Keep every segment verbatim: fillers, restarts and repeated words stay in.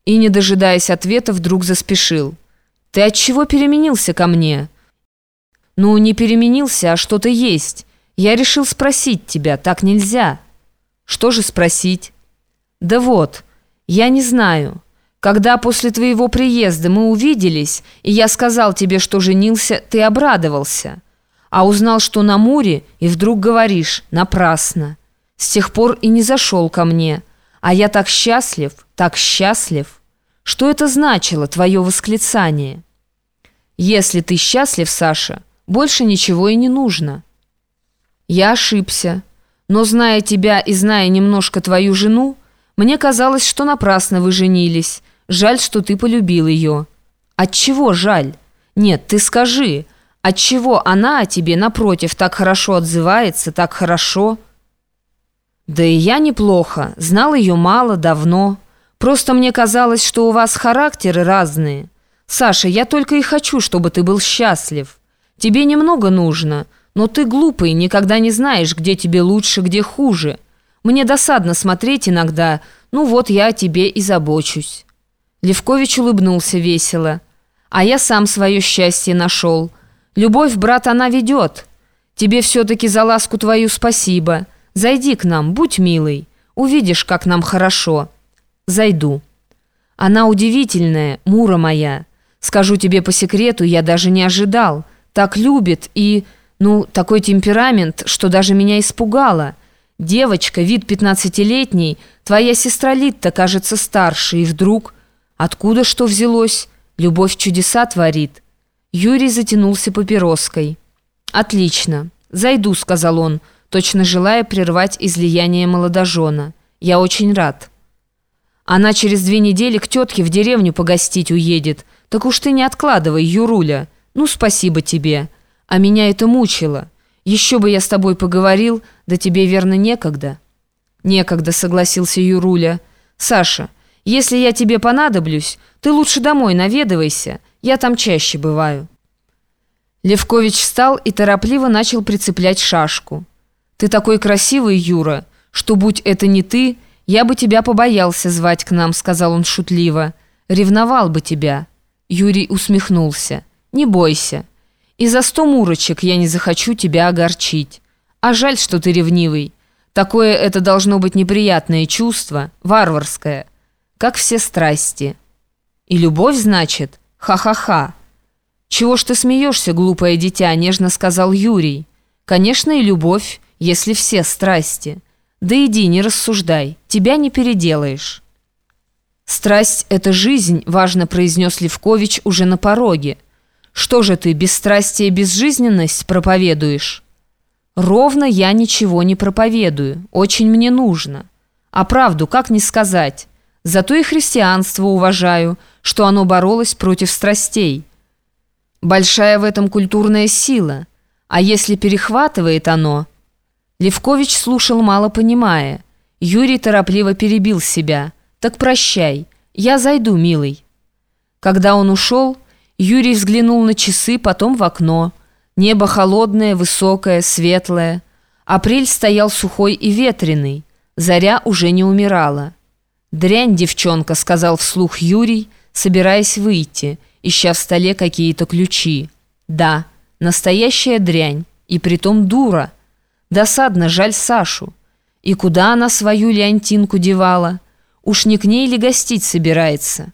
И, не дожидаясь ответа, вдруг заспешил. «Ты отчего переменился ко мне?» «Ну, не переменился, а что-то есть. Я решил спросить тебя, так нельзя». «Что же спросить?» «Да вот, я не знаю. Когда после твоего приезда мы увиделись, и я сказал тебе, что женился, ты обрадовался. А узнал, что на Муре, и вдруг говоришь: напрасно. С тех пор и не зашел ко мне. А я так счастлив, так счастлив. Что это значило, твое восклицание?» «Если ты счастлив, Саша, больше ничего и не нужно». «Я ошибся. Но, зная тебя и зная немножко твою жену, мне казалось, что напрасно вы женились. Жаль, что ты полюбил ее». «Отчего жаль? Нет, ты скажи, отчего она о тебе, напротив, так хорошо отзывается, так хорошо?» «Да и я неплохо, знал ее мало, давно. Просто мне казалось, что у вас характеры разные. Саша, я только и хочу, чтобы ты был счастлив. Тебе немного нужно, но ты глупый, никогда не знаешь, где тебе лучше, где хуже. Мне досадно смотреть иногда, ну вот я о тебе и забочусь». Левкович улыбнулся весело. «А я сам свое счастье нашел. Любовь, брат, она ведет. Тебе все-таки за ласку твою спасибо. Зайди к нам, будь милый. Увидишь, как нам хорошо». «Зайду». «Она удивительная, Мура моя. Скажу тебе по секрету, я даже не ожидал. Так любит и, ну, такой темперамент, что даже меня испугало. Девочка, вид пятнадцатилетний, твоя сестра Литта, кажется, старше, и вдруг... Откуда что взялось? Любовь чудеса творит». Юрий затянулся папироской. «Отлично. Зайду», — сказал он, точно желая прервать излияние молодожена. «Я очень рад». «Она через две недели к тетке в деревню погостить уедет. Так уж ты не откладывай, Юруля. Ну, спасибо тебе. А меня это мучило. Еще бы я с тобой поговорил, да тебе, верно, некогда». «Некогда», — согласился Юруля. «Саша, если я тебе понадоблюсь, ты лучше домой наведывайся. Я там чаще бываю». Левкович встал и торопливо начал прицеплять шашку. «Ты такой красивый, Юра, что, будь это не ты, я бы тебя побоялся звать к нам», — сказал он шутливо. «Ревновал бы тебя». Юрий усмехнулся. «Не бойся. И за сто мурочек я не захочу тебя огорчить. А жаль, что ты ревнивый. Такое это должно быть неприятное чувство, варварское, как все страсти». «И любовь, значит? Ха-ха-ха». «Чего ж ты смеешься, глупое дитя?» — нежно сказал Юрий. «Конечно, и любовь, если все страсти. Да иди, не рассуждай, тебя не переделаешь». «Страсть — это жизнь», — важно произнес Левкович уже на пороге. «Что же ты, бесстрастие и безжизненность проповедуешь?» «Ровно я ничего не проповедую, очень мне нужно. А правду как не сказать? Зато и христианство уважаю, что оно боролось против страстей. Большая в этом культурная сила. А если перехватывает оно...» Левкович слушал, мало понимая. Юрий торопливо перебил себя. «Так прощай, я зайду, милый». Когда он ушел, Юрий взглянул на часы, потом в окно. Небо холодное, высокое, светлое. Апрель стоял сухой и ветреный. Заря уже не умирала. «Дрянь, девчонка», — сказал вслух Юрий, собираясь выйти, ища в столе какие-то ключи. «Да, настоящая дрянь, и притом дура. Досадно, жаль Сашу. И куда она свою Леонтинку девала? Уж не к ней ли гостить собирается?»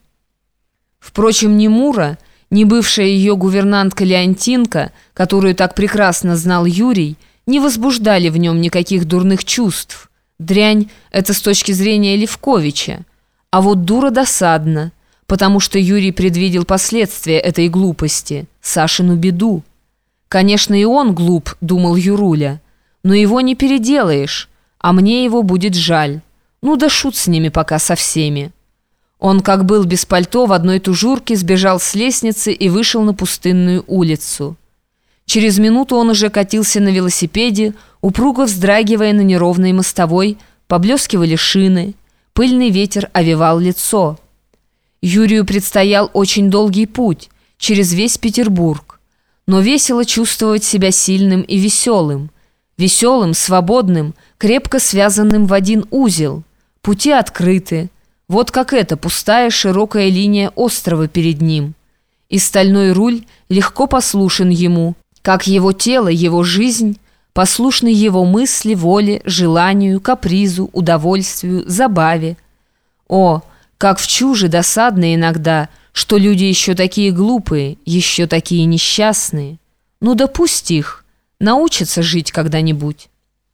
Впрочем, ни Мура, ни бывшая ее гувернантка Леонтинка, которую так прекрасно знал Юрий, не возбуждали в нем никаких дурных чувств. Дрянь — это с точки зрения Левковича. А вот дура досадна, потому что Юрий предвидел последствия этой глупости, Сашину беду. «Конечно, и он глуп», — думал Юруля, «но его не переделаешь, а мне его будет жаль. Ну да шут с ними пока со всеми». Он, как был без пальто, в одной тужурке сбежал с лестницы и вышел на пустынную улицу. Через минуту он уже катился на велосипеде, упруго вздрагивая на неровной мостовой, поблескивали шины, пыльный ветер овевал лицо. Юрию предстоял очень долгий путь, через весь Петербург, но весело чувствовать себя сильным и веселым, веселым, свободным, крепко связанным в один узел. Пути открыты, Вот как эта пустая широкая линия острова перед ним. И стальной руль легко послушен ему, как его тело, его жизнь, послушны его мысли, воле, желанию, капризу, удовольствию, забаве. О, как в чуже досадно иногда, что люди еще такие глупые, еще такие несчастные. Ну да пусть их, научатся жить когда-нибудь.